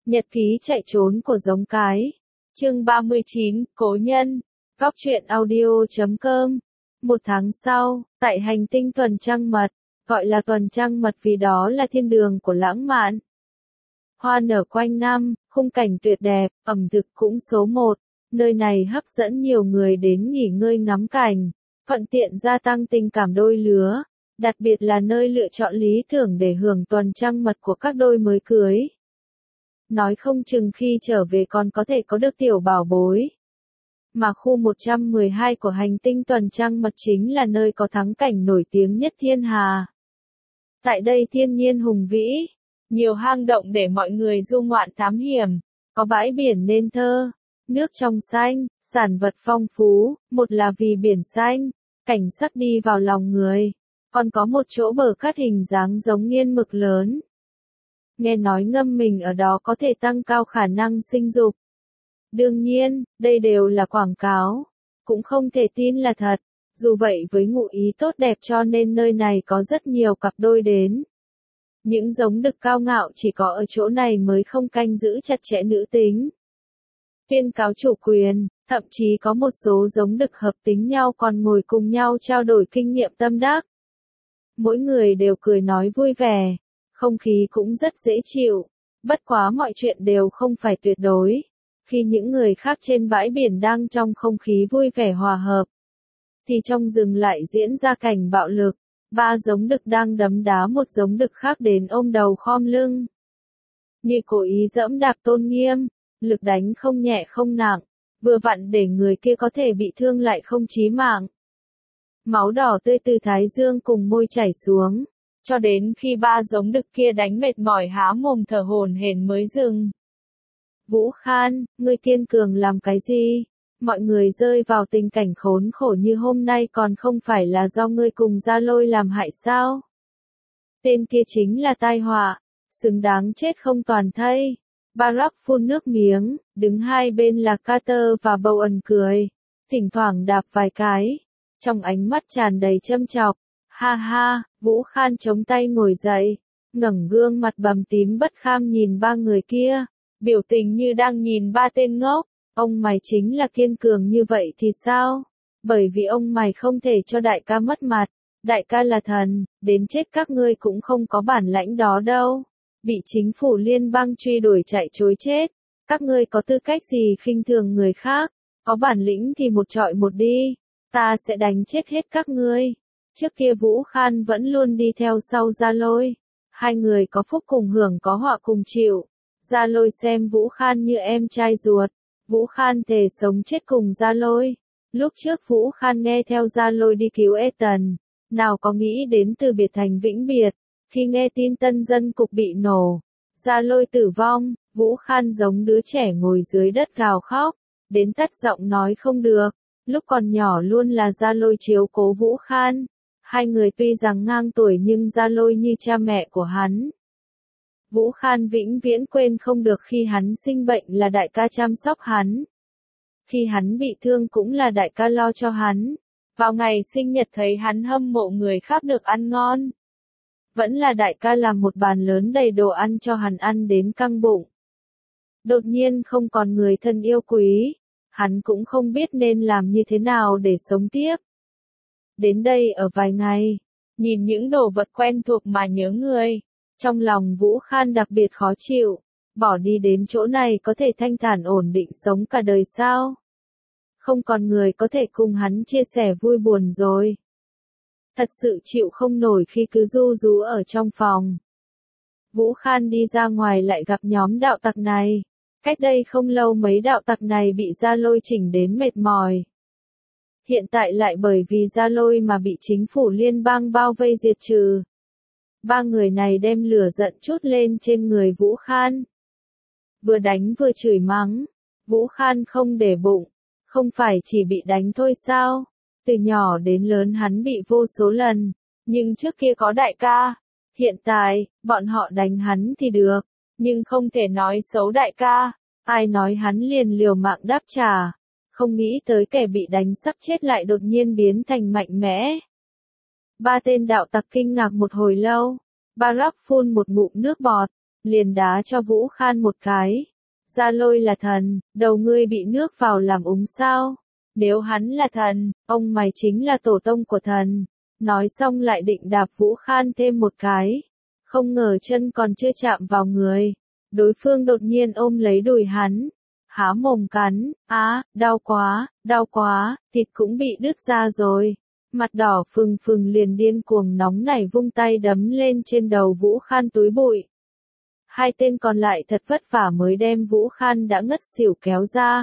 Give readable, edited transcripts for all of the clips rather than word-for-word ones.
Nhật ký chạy trốn của giống cái. Chương 39, Cố nhân. Góc truyện audio.com. Một tháng sau, tại hành tinh tuần trăng mật, gọi là tuần trăng mật vì đó là thiên đường của lãng mạn. Hoa nở quanh năm, khung cảnh tuyệt đẹp, ẩm thực cũng số một. Nơi này hấp dẫn nhiều người đến nghỉ ngơi ngắm cảnh, thuận tiện gia tăng tình cảm đôi lứa, đặc biệt là nơi lựa chọn lý tưởng để hưởng tuần trăng mật của các đôi mới cưới. Nói không chừng khi trở về còn có thể có được tiểu bảo bối. Mà khu 112 của hành tinh tuần trăng mật chính là nơi có thắng cảnh nổi tiếng nhất thiên hà. Tại đây thiên nhiên hùng vĩ, nhiều hang động để mọi người du ngoạn thám hiểm, có bãi biển nên thơ, nước trong xanh, sản vật phong phú, một là vì biển xanh, cảnh sắc đi vào lòng người, còn có một chỗ bờ cát hình dáng giống nghiên mực lớn. Nghe nói ngâm mình ở đó có thể tăng cao khả năng sinh dục. Đương nhiên, đây đều là quảng cáo, cũng không thể tin là thật. Dù vậy với ngụ ý tốt đẹp cho nên nơi này có rất nhiều cặp đôi đến. Những giống đực cao ngạo chỉ có ở chỗ này mới không canh giữ chặt chẽ nữ tính. Tuyên cáo chủ quyền, thậm chí có một số giống đực hợp tính nhau còn ngồi cùng nhau trao đổi kinh nghiệm tâm đắc. Mỗi người đều cười nói vui vẻ, không khí cũng rất dễ chịu, bất quá mọi chuyện đều không phải tuyệt đối. Khi những người khác trên bãi biển đang trong không khí vui vẻ hòa hợp, thì trong rừng lại diễn ra cảnh bạo lực. 3 giống đực đang đấm đá một giống đực khác đến ôm đầu khom lưng. Như cố ý giẫm đạp tôn nghiêm, lực đánh không nhẹ không nặng, vừa vặn để người kia có thể bị thương lại không chí mạng. Máu đỏ tươi từ thái dương cùng môi chảy xuống, cho đến khi 3 giống đực kia đánh mệt mỏi há mồm thở hổn hển mới dừng. Vũ Khan, ngươi kiên cường làm cái gì? Mọi người rơi vào tình cảnh khốn khổ như hôm nay còn không phải là do ngươi cùng Gia Lôi làm hại sao? Tên kia chính là tai họa, xứng đáng chết không toàn thây. Barack phun nước miếng, đứng hai bên là Carter và Bowen cười, thỉnh thoảng đạp vài cái, trong ánh mắt tràn đầy châm chọc. Ha ha, Vũ Khan chống tay ngồi dậy, ngẩng gương mặt bầm tím bất kham nhìn 3 người kia, biểu tình như đang nhìn 3 tên ngốc. Ông mày chính là kiên cường như vậy thì sao? Bởi vì ông mày không thể cho đại ca mất mặt. Đại ca là thần, đến chết các ngươi cũng không có bản lãnh đó đâu. Bị chính phủ liên bang truy đuổi chạy trối chết. Các ngươi có tư cách gì khinh thường người khác? Có bản lĩnh thì một trọi một đi. Ta sẽ đánh chết hết các ngươi. Trước kia Vũ Khan vẫn luôn đi theo sau Gia Lôi. Hai người có phúc cùng hưởng có họa cùng chịu. Gia Lôi xem Vũ Khan như em trai ruột. Vũ Khan thề sống chết cùng Gia Lôi. Lúc trước Vũ Khan nghe theo Gia Lôi đi cứu Ethan, nào có nghĩ đến từ biệt thành vĩnh biệt. Khi nghe tin tân dân cục bị nổ, Gia Lôi tử vong, Vũ Khan giống đứa trẻ ngồi dưới đất gào khóc, đến tắt giọng nói không được. Lúc còn nhỏ luôn là Gia Lôi chiếu cố Vũ Khan. Hai người tuy rằng ngang tuổi nhưng Gia Lôi như cha mẹ của hắn. Vũ Khan vĩnh viễn quên không được khi hắn sinh bệnh là đại ca chăm sóc hắn. Khi hắn bị thương cũng là đại ca lo cho hắn. Vào ngày sinh nhật thấy hắn hâm mộ người khác được ăn ngon. Vẫn là đại ca làm một bàn lớn đầy đồ ăn cho hắn ăn đến căng bụng. Đột nhiên không còn người thân yêu quý. Hắn cũng không biết nên làm như thế nào để sống tiếp. Đến đây ở vài ngày, nhìn những đồ vật quen thuộc mà nhớ người. Trong lòng Vũ Khan đặc biệt khó chịu, bỏ đi đến chỗ này có thể thanh thản ổn định sống cả đời sao? Không còn người có thể cùng hắn chia sẻ vui buồn rồi. Thật sự chịu không nổi khi cứ ru rú ở trong phòng. Vũ Khan đi ra ngoài lại gặp nhóm đạo tặc này. Cách đây không lâu mấy đạo tặc này bị Gia Lôi chỉnh đến mệt mỏi. Hiện tại lại bởi vì Gia Lôi mà bị chính phủ liên bang bao vây diệt trừ. 3 người này đem lửa giận trút lên trên người Vũ Khan. Vừa đánh vừa chửi mắng. Vũ Khan không để bụng. Không phải chỉ bị đánh thôi sao? Từ nhỏ đến lớn hắn bị vô số lần. Nhưng trước kia có đại ca. Hiện tại, bọn họ đánh hắn thì được. Nhưng không thể nói xấu đại ca. Ai nói hắn liền liều mạng đáp trả. Không nghĩ tới kẻ bị đánh sắp chết lại đột nhiên biến thành mạnh mẽ. 3 tên đạo tặc kinh ngạc một hồi lâu. Barack phun một ngụm nước bọt, liền đá cho Vũ Khan một cái. Gia Lôi là thần, đầu ngươi bị nước vào làm úng sao? Nếu hắn là thần, ông mày chính là tổ tông của thần. Nói xong lại định đạp Vũ Khan thêm một cái. Không ngờ chân còn chưa chạm vào người. Đối phương đột nhiên ôm lấy đùi hắn. Há mồm cắn, đau quá, thịt cũng bị đứt ra rồi. Mặt đỏ phừng phừng liền điên cuồng nóng nảy vung tay đấm lên trên đầu Vũ Khan túi bụi. Hai tên còn lại thật vất vả mới đem Vũ Khan đã ngất xỉu kéo ra.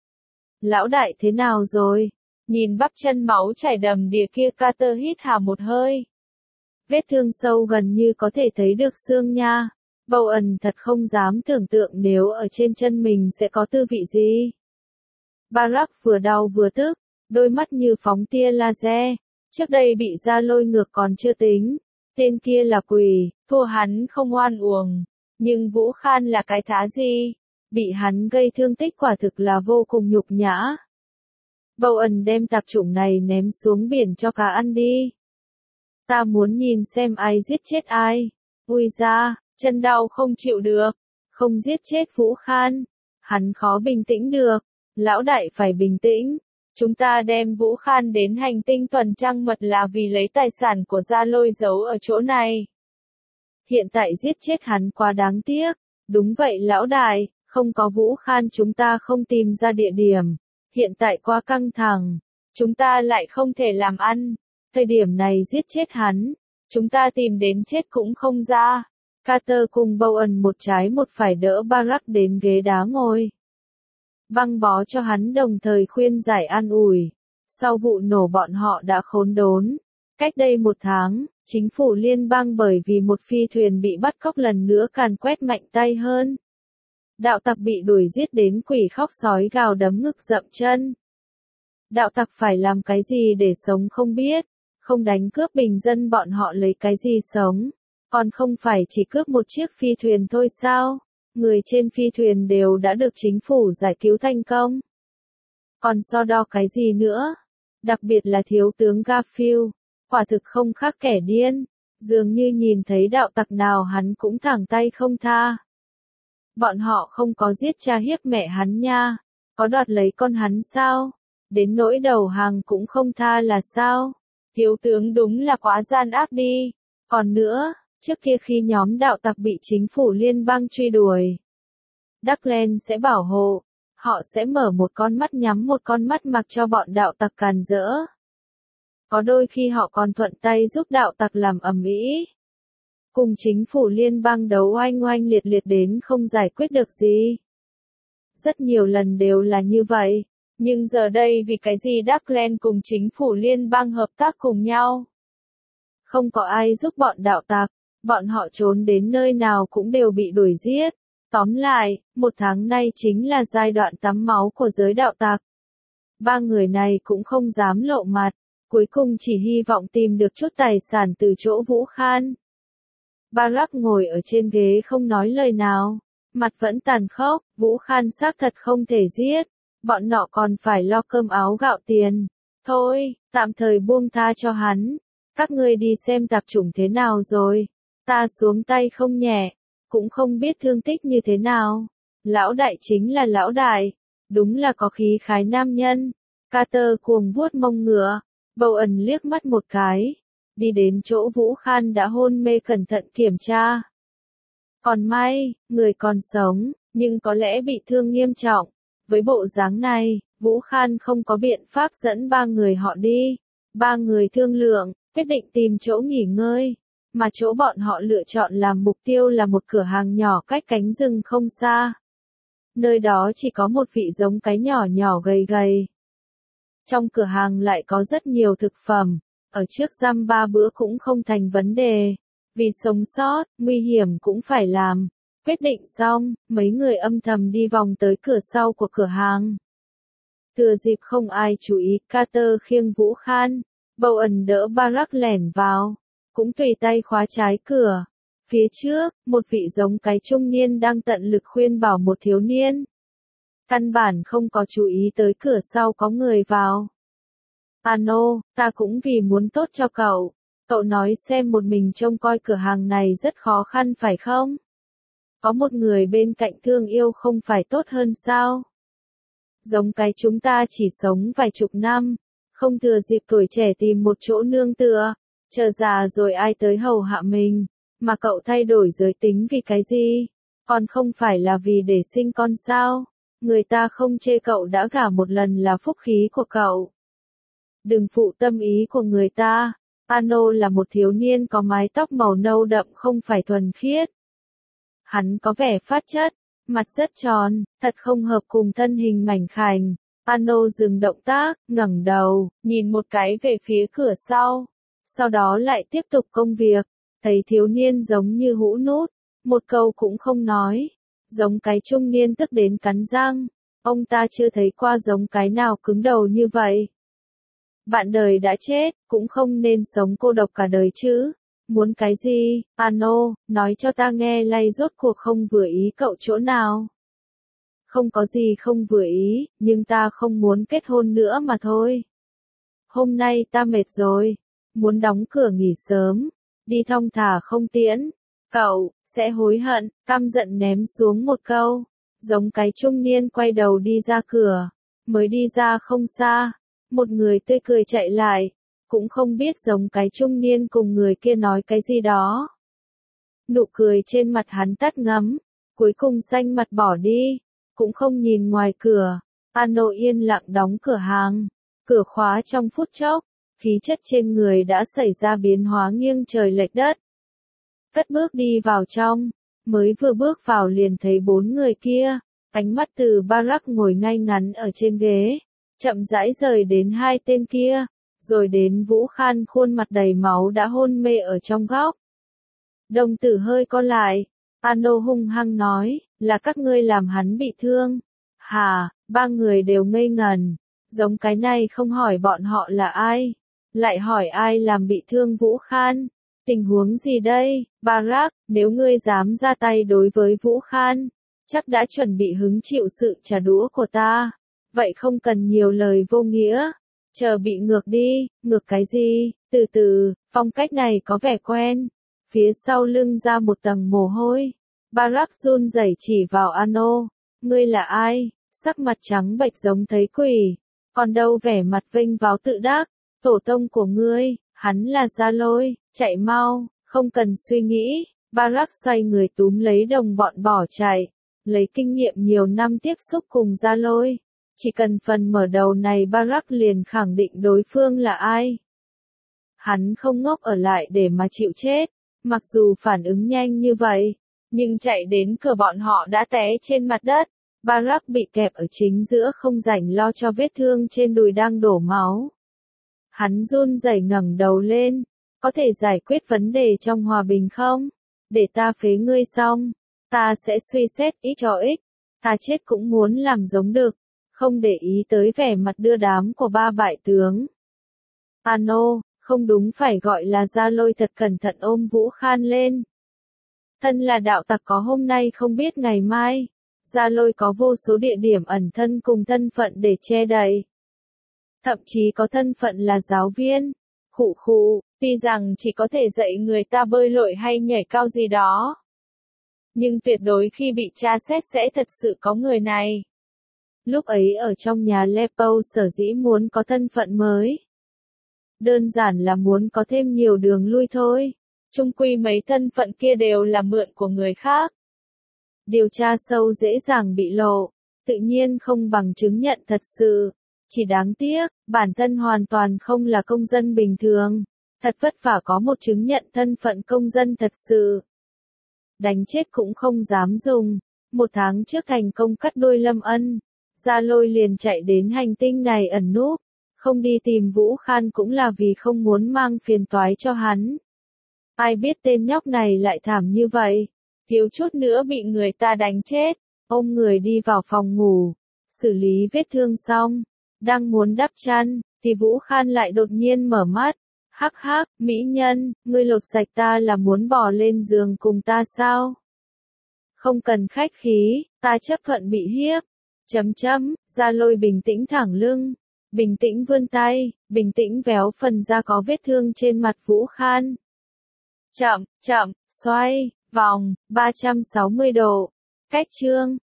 Lão đại thế nào rồi? Nhìn bắp chân máu chảy đầm đìa kia, Carter hít hà một hơi. Vết thương sâu gần như có thể thấy được xương nha. Bowen thật không dám tưởng tượng nếu ở trên chân mình sẽ có tư vị gì. Barack vừa đau vừa tức, đôi mắt như phóng tia laser. Trước đây bị Gia Lôi ngược còn chưa tính. Tên kia là quỷ, thua hắn không oan uổng. Nhưng Vũ Khan là cái thá gì? Bị hắn gây thương tích quả thực là vô cùng nhục nhã. Bowen đem tạp chủng này ném xuống biển cho cá ăn đi. Ta muốn nhìn xem ai giết chết ai. Ui da, chân đau không chịu được. Không giết chết Vũ Khan. Hắn khó bình tĩnh được. Lão đại phải bình tĩnh. Chúng ta đem Vũ Khan đến hành tinh tuần trăng mật là vì lấy tài sản của Gia Lôi giấu ở chỗ này. Hiện tại giết chết hắn quá đáng tiếc. Đúng vậy lão đại, không có Vũ Khan chúng ta không tìm ra địa điểm. Hiện tại quá căng thẳng. Chúng ta lại không thể làm ăn. Thời điểm này giết chết hắn. Chúng ta tìm đến chết cũng không ra. Carter cùng Bowen một trái một phải đỡ Barack đến ghế đá ngồi. Băng bó cho hắn đồng thời khuyên giải an ủi. Sau vụ nổ bọn họ đã khốn đốn. Cách đây 1 tháng, chính phủ liên bang bởi vì một phi thuyền bị bắt cóc lần nữa càn quét mạnh tay hơn. Đạo tặc bị đuổi giết đến quỷ khóc sói gào đấm ngực dậm chân. Đạo tặc phải làm cái gì để sống không biết, không đánh cướp bình dân bọn họ lấy cái gì sống, còn không phải chỉ cướp một chiếc phi thuyền thôi sao? Người trên phi thuyền đều đã được chính phủ giải cứu thành công. Còn so đo cái gì nữa? Đặc biệt là thiếu tướng Garfield, quả thực không khác kẻ điên, dường như nhìn thấy đạo tặc nào hắn cũng thẳng tay không tha. Bọn họ không có giết cha hiếp mẹ hắn nha, có đoạt lấy con hắn sao? Đến nỗi đầu hàng cũng không tha là sao? Thiếu tướng đúng là quá gian ác đi. Còn nữa, trước kia khi nhóm đạo tặc bị chính phủ liên bang truy đuổi, Duckland sẽ bảo hộ, họ sẽ mở một con mắt nhắm một con mắt mặc cho bọn đạo tặc càn rỡ. Có đôi khi họ còn thuận tay giúp đạo tặc làm ầm ĩ. Cùng chính phủ liên bang đấu oanh oanh liệt liệt đến không giải quyết được gì. Rất nhiều lần đều là như vậy. Nhưng giờ đây vì cái gì Duckland cùng chính phủ liên bang hợp tác cùng nhau? Không có ai giúp bọn đạo tặc, bọn họ trốn đến nơi nào cũng đều bị đuổi giết. Tóm lại, 1 tháng nay chính là giai đoạn tắm máu của giới đạo tặc. 3 người này cũng không dám lộ mặt, cuối cùng chỉ hy vọng tìm được chút tài sản từ chỗ Vũ Khan. Barack ngồi ở trên ghế không nói lời nào, mặt vẫn tàn khốc, Vũ Khan xác thật không thể giết, bọn nọ còn phải lo cơm áo gạo tiền. Thôi, tạm thời buông tha cho hắn, các ngươi đi xem tạp chủng thế nào rồi, ta xuống tay không nhẹ, cũng không biết thương tích như thế nào. Lão đại chính là lão đại, đúng là có khí khái nam nhân. Carter cuồng vuốt mông ngựa, Bowen liếc mắt một cái, đi đến chỗ Vũ Khan đã hôn mê cẩn thận kiểm tra. Còn may, người còn sống, nhưng có lẽ bị thương nghiêm trọng. Với bộ dáng này, Vũ Khan không có biện pháp dẫn 3 người họ đi. 3 người thương lượng, quyết định tìm chỗ nghỉ ngơi. Mà chỗ bọn họ lựa chọn làm mục tiêu là một cửa hàng nhỏ cách cánh rừng không xa. Nơi đó chỉ có một vị giống cái nhỏ nhỏ gầy gầy. Trong cửa hàng lại có rất nhiều thực phẩm, ở trước giam 3 bữa cũng không thành vấn đề. Vì sống sót, nguy hiểm cũng phải làm. Quyết định xong, mấy người âm thầm đi vòng tới cửa sau của cửa hàng. Thừa dịp không ai chú ý, Carter khiêng Vũ Khan, Bowen đỡ Barack lẻn vào, cũng tùy tay khóa trái cửa. Phía trước, một vị giống cái trung niên đang tận lực khuyên bảo một thiếu niên. Căn bản không có chú ý tới cửa sau có người vào. Ano, ta cũng vì muốn tốt cho cậu. Cậu nói xem một mình trông coi cửa hàng này rất khó khăn phải không? Có một người bên cạnh thương yêu không phải tốt hơn sao? Giống cái chúng ta chỉ sống vài chục năm, không thừa dịp tuổi trẻ tìm một chỗ nương tựa, chờ già rồi ai tới hầu hạ mình, mà cậu thay đổi giới tính vì cái gì? Còn không phải là vì để sinh con sao? Người ta không chê cậu đã gả một lần là phúc khí của cậu. Đừng phụ tâm ý của người ta. Pano là một thiếu niên có mái tóc màu nâu đậm không phải thuần khiết. Hắn có vẻ phát chất, mặt rất tròn, thật không hợp cùng thân hình mảnh khảnh. Pano dừng động tác, ngẩng đầu, nhìn một cái về phía cửa sau đó lại tiếp tục công việc. Thấy thiếu niên giống như hũ nút, một câu cũng không nói, giống cái trung niên tức đến cắn răng. Ông ta chưa thấy qua giống cái nào cứng đầu như vậy. Bạn đời đã chết, cũng không nên sống cô độc cả đời chứ. Muốn cái gì, Pano, nói cho ta nghe lay rốt cuộc không vừa ý cậu chỗ nào. Không có gì không vừa ý, nhưng ta không muốn kết hôn nữa mà thôi. Hôm nay ta mệt rồi, muốn đóng cửa nghỉ sớm, đi thong thả không tiễn. Cậu, sẽ hối hận, căm giận ném xuống một câu. Giống cái trung niên quay đầu đi ra cửa, mới đi ra không xa. Một người tươi cười chạy lại, cũng không biết giống cái trung niên cùng người kia nói cái gì đó. Nụ cười trên mặt hắn tắt ngấm, cuối cùng xanh mặt bỏ đi, cũng không nhìn ngoài cửa. Pano yên lặng đóng cửa hàng, cửa khóa trong phút chốc, khí chất trên người đã xảy ra biến hóa nghiêng trời lệch đất. Cất bước đi vào trong, mới vừa bước vào liền thấy 4 người kia, ánh mắt từ Barack ngồi ngay ngắn ở trên ghế, chậm rãi rời đến 2 tên kia, rồi đến Vũ Khan khuôn mặt đầy máu đã hôn mê ở trong góc. Đồng tử hơi co lại, Pano hung hăng nói, là các ngươi làm hắn bị thương. Hà, 3 người đều ngây ngần, giống cái này không hỏi bọn họ là ai, lại hỏi ai làm bị thương Vũ Khan. Tình huống gì đây, Barack, nếu ngươi dám ra tay đối với Vũ Khan, chắc đã chuẩn bị hứng chịu sự trả đũa của ta. Vậy không cần nhiều lời vô nghĩa, chờ bị ngược đi, ngược cái gì, từ từ, phong cách này có vẻ quen. Phía sau lưng ra một tầng mồ hôi, Barack run rẩy chỉ vào Ano, ngươi là ai, sắc mặt trắng bệch giống thấy quỷ, còn đâu vẻ mặt vênh váo tự đắc, tổ tông của ngươi, hắn là Gia Lôi, chạy mau, không cần suy nghĩ. Barack xoay người túm lấy đồng bọn bỏ chạy, lấy kinh nghiệm nhiều năm tiếp xúc cùng Gia Lôi. Chỉ cần phần mở đầu này Barack liền khẳng định đối phương là ai. Hắn không ngốc ở lại để mà chịu chết, mặc dù phản ứng nhanh như vậy, nhưng chạy đến cửa bọn họ đã té trên mặt đất. Barack bị kẹp ở chính giữa không rảnh lo cho vết thương trên đùi đang đổ máu. Hắn run rẩy ngẩng đầu lên, có thể giải quyết vấn đề trong hòa bình không? Để ta phế ngươi xong, ta sẽ suy xét ít cho ích, ta chết cũng muốn làm giống được. Không để ý tới vẻ mặt đưa đám của 3 bại tướng. Pano, không đúng phải gọi là Gia Lôi thật cẩn thận ôm Vũ Khan lên. Thân là đạo tặc có hôm nay không biết ngày mai. Gia Lôi có vô số địa điểm ẩn thân cùng thân phận để che đậy. Thậm chí có thân phận là giáo viên. Khụ khụ, tuy rằng chỉ có thể dạy người ta bơi lội hay nhảy cao gì đó. Nhưng tuyệt đối khi bị tra xét sẽ thật sự có người này. Lúc ấy ở trong nhà Lepo sở dĩ muốn có thân phận mới. Đơn giản là muốn có thêm nhiều đường lui thôi. Chung quy mấy thân phận kia đều là mượn của người khác. Điều tra sâu dễ dàng bị lộ, tự nhiên không bằng chứng nhận thật sự. Chỉ đáng tiếc, bản thân hoàn toàn không là công dân bình thường. Thật vất vả có một chứng nhận thân phận công dân thật sự. Đánh chết cũng không dám dùng. 1 tháng trước thành công cắt đuôi Lâm Ân. Gia Lôi liền chạy đến hành tinh này ẩn núp, không đi tìm Vũ Khan cũng là vì không muốn mang phiền toái cho hắn. Ai biết tên nhóc này lại thảm như vậy, thiếu chút nữa bị người ta đánh chết. Ôm người đi vào phòng ngủ, xử lý vết thương xong, đang muốn đắp chăn, thì Vũ Khan lại đột nhiên mở mắt. Hắc hắc, mỹ nhân, ngươi lột sạch ta là muốn bò lên giường cùng ta sao? Không cần khách khí, ta chấp thuận bị hiếp. Gia Lôi bình tĩnh thẳng lưng, bình tĩnh vươn tay, bình tĩnh véo phần da có vết thương trên mặt Vũ Khan. Chậm, xoay, vòng 360 độ. Cách chương